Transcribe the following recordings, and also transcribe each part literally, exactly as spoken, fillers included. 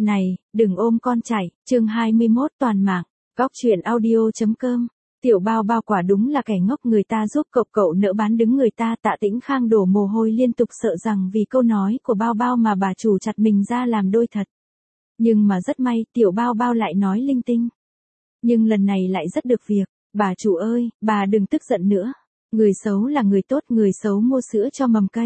Này, đừng ôm con chạy, chương hai mươi mốt toàn mạng, góc chuyện audio.com. Tiểu Bao Bao quả đúng là kẻ ngốc, người ta giúp cậu cậu nỡ bán đứng người ta. Tạ Tĩnh Khang đổ mồ hôi liên tục, sợ rằng vì câu nói của Bao Bao mà bà chủ chặt mình ra làm đôi thật. Nhưng mà rất may, Tiểu Bao Bao lại nói linh tinh. Nhưng lần này lại rất được việc. Bà chủ ơi, bà đừng tức giận nữa. Người xấu là người tốt, người xấu mua sữa cho mầm cây.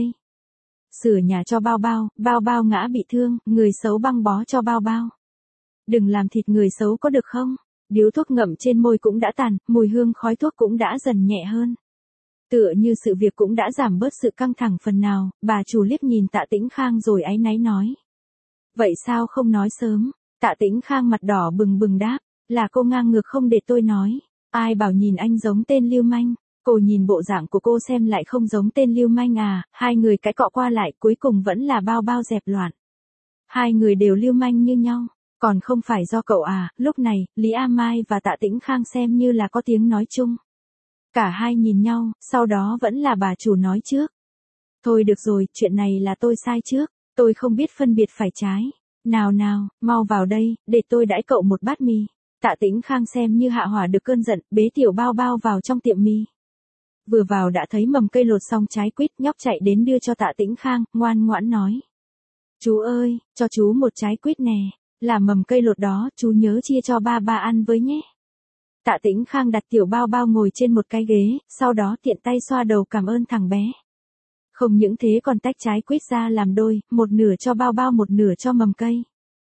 Sửa nhà cho Bao Bao, Bao Bao ngã bị thương, người xấu băng bó cho Bao Bao. Đừng làm thịt người xấu có được không? Điếu thuốc ngậm trên môi cũng đã tàn, mùi hương khói thuốc cũng đã dần nhẹ hơn. Tựa như sự việc cũng đã giảm bớt sự căng thẳng phần nào, bà chủ liếc nhìn Tạ Tĩnh Khang rồi áy náy nói. Vậy sao không nói sớm? Tạ Tĩnh Khang mặt đỏ bừng bừng đáp, là cô ngang ngược không để tôi nói. Ai bảo nhìn anh giống tên lưu manh? Cô nhìn bộ dạng của cô xem lại không giống tên lưu manh à? Hai người cãi cọ qua lại, cuối cùng vẫn là Bao Bao dẹp loạn. Hai người đều lưu manh như nhau. Còn không phải do cậu à? Lúc này, Lý A Mai và Tạ Tĩnh Khang xem như là có tiếng nói chung. Cả hai nhìn nhau, sau đó vẫn là bà chủ nói trước. Thôi được rồi, chuyện này là tôi sai trước, tôi không biết phân biệt phải trái. Nào nào, mau vào đây, để tôi đãi cậu một bát mì. Tạ Tĩnh Khang xem như hạ hỏa được cơn giận, bế Tiểu Bao Bao vào trong tiệm mì. Vừa vào đã thấy mầm cây lột xong trái quýt, nhóc chạy đến đưa cho Tạ Tĩnh Khang, ngoan ngoãn nói. Chú ơi, cho chú một trái quýt nè. Là mầm cây lột đó, chú nhớ chia cho ba ba ăn với nhé. Tạ Tĩnh Khang đặt Tiểu Bao Bao ngồi trên một cái ghế, sau đó tiện tay xoa đầu cảm ơn thằng bé. Không những thế còn tách trái quýt ra làm đôi, một nửa cho Bao Bao một nửa cho mầm cây.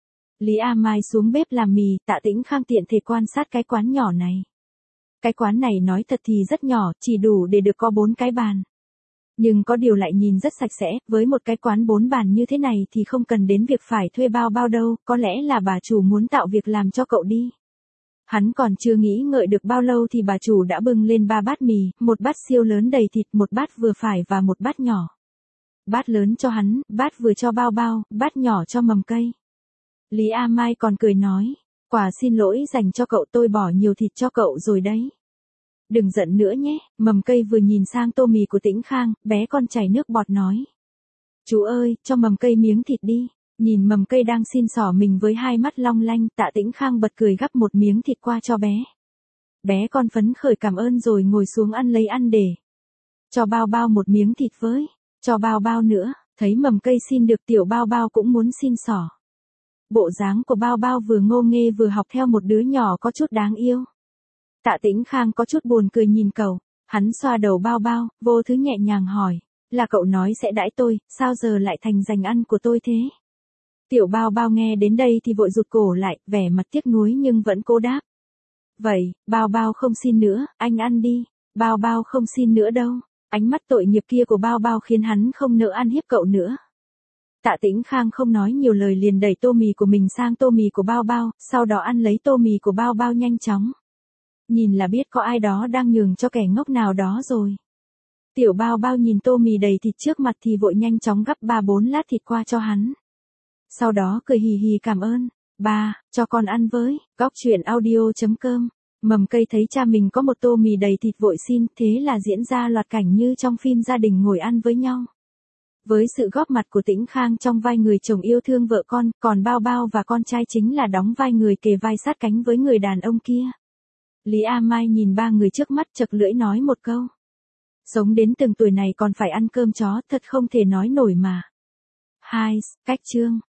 Lý A Mai xuống bếp làm mì, Tạ Tĩnh Khang tiện thể quan sát cái quán nhỏ này. Cái quán này nói thật thì rất nhỏ, chỉ đủ để được có bốn cái bàn. Nhưng có điều lại nhìn rất sạch sẽ, với một cái quán bốn bàn như thế này thì không cần đến việc phải thuê Bao Bao đâu, có lẽ là bà chủ muốn tạo việc làm cho cậu đi. Hắn còn chưa nghĩ ngợi được bao lâu thì bà chủ đã bưng lên ba bát mì, một bát siêu lớn đầy thịt, một bát vừa phải và một bát nhỏ. Bát lớn cho hắn, bát vừa cho Bao Bao, bát nhỏ cho mầm cây. Lý A Mai còn cười nói, quà xin lỗi dành cho cậu, tôi bỏ nhiều thịt cho cậu rồi đấy. Đừng giận nữa nhé, mầm cây vừa nhìn sang tô mì của Tĩnh Khang, bé con chảy nước bọt nói. Chú ơi, cho mầm cây miếng thịt đi. Nhìn mầm cây đang xin xỏ mình với hai mắt long lanh, Tạ Tĩnh Khang bật cười gắp một miếng thịt qua cho bé. Bé con phấn khởi cảm ơn rồi ngồi xuống ăn lấy ăn để. Cho Bao Bao một miếng thịt với, cho Bao Bao nữa, thấy mầm cây xin được Tiểu Bao Bao cũng muốn xin xỏ. Bộ dáng của Bao Bao vừa ngô nghê vừa học theo một đứa nhỏ có chút đáng yêu. Tạ Tĩnh Khang có chút buồn cười nhìn cậu, hắn xoa đầu Bao Bao, vô thứ nhẹ nhàng hỏi, là cậu nói sẽ đãi tôi, sao giờ lại thành dành ăn của tôi thế? Tiểu Bao Bao nghe đến đây thì vội rụt cổ lại, vẻ mặt tiếc nuối nhưng vẫn cố đáp. Vậy, Bao Bao không xin nữa, anh ăn đi. Bao Bao không xin nữa đâu. Ánh mắt tội nghiệp kia của Bao Bao khiến hắn không nỡ ăn hiếp cậu nữa. Tạ Tĩnh Khang không nói nhiều lời liền đẩy tô mì của mình sang tô mì của Bao Bao, sau đó ăn lấy tô mì của Bao Bao nhanh chóng. Nhìn là biết có ai đó đang nhường cho kẻ ngốc nào đó rồi. Tiểu Bao Bao nhìn tô mì đầy thịt trước mặt thì vội nhanh chóng gắp ba bốn lát thịt qua cho hắn. Sau đó cười hì hì cảm ơn. Ba, cho con ăn với, góc chuyện audio.com. Mầm cây thấy cha mình có một tô mì đầy thịt vội xin, thế là diễn ra loạt cảnh như trong phim gia đình ngồi ăn với nhau. Với sự góp mặt của Tĩnh Khang trong vai người chồng yêu thương vợ con, còn Bao Bao và con trai chính là đóng vai người kề vai sát cánh với người đàn ông kia. Lý A Mai nhìn ba người trước mắt chật lưỡi nói một câu. Sống đến từng tuổi này còn phải ăn cơm chó, thật không thể nói nổi mà. Hai, cách chương.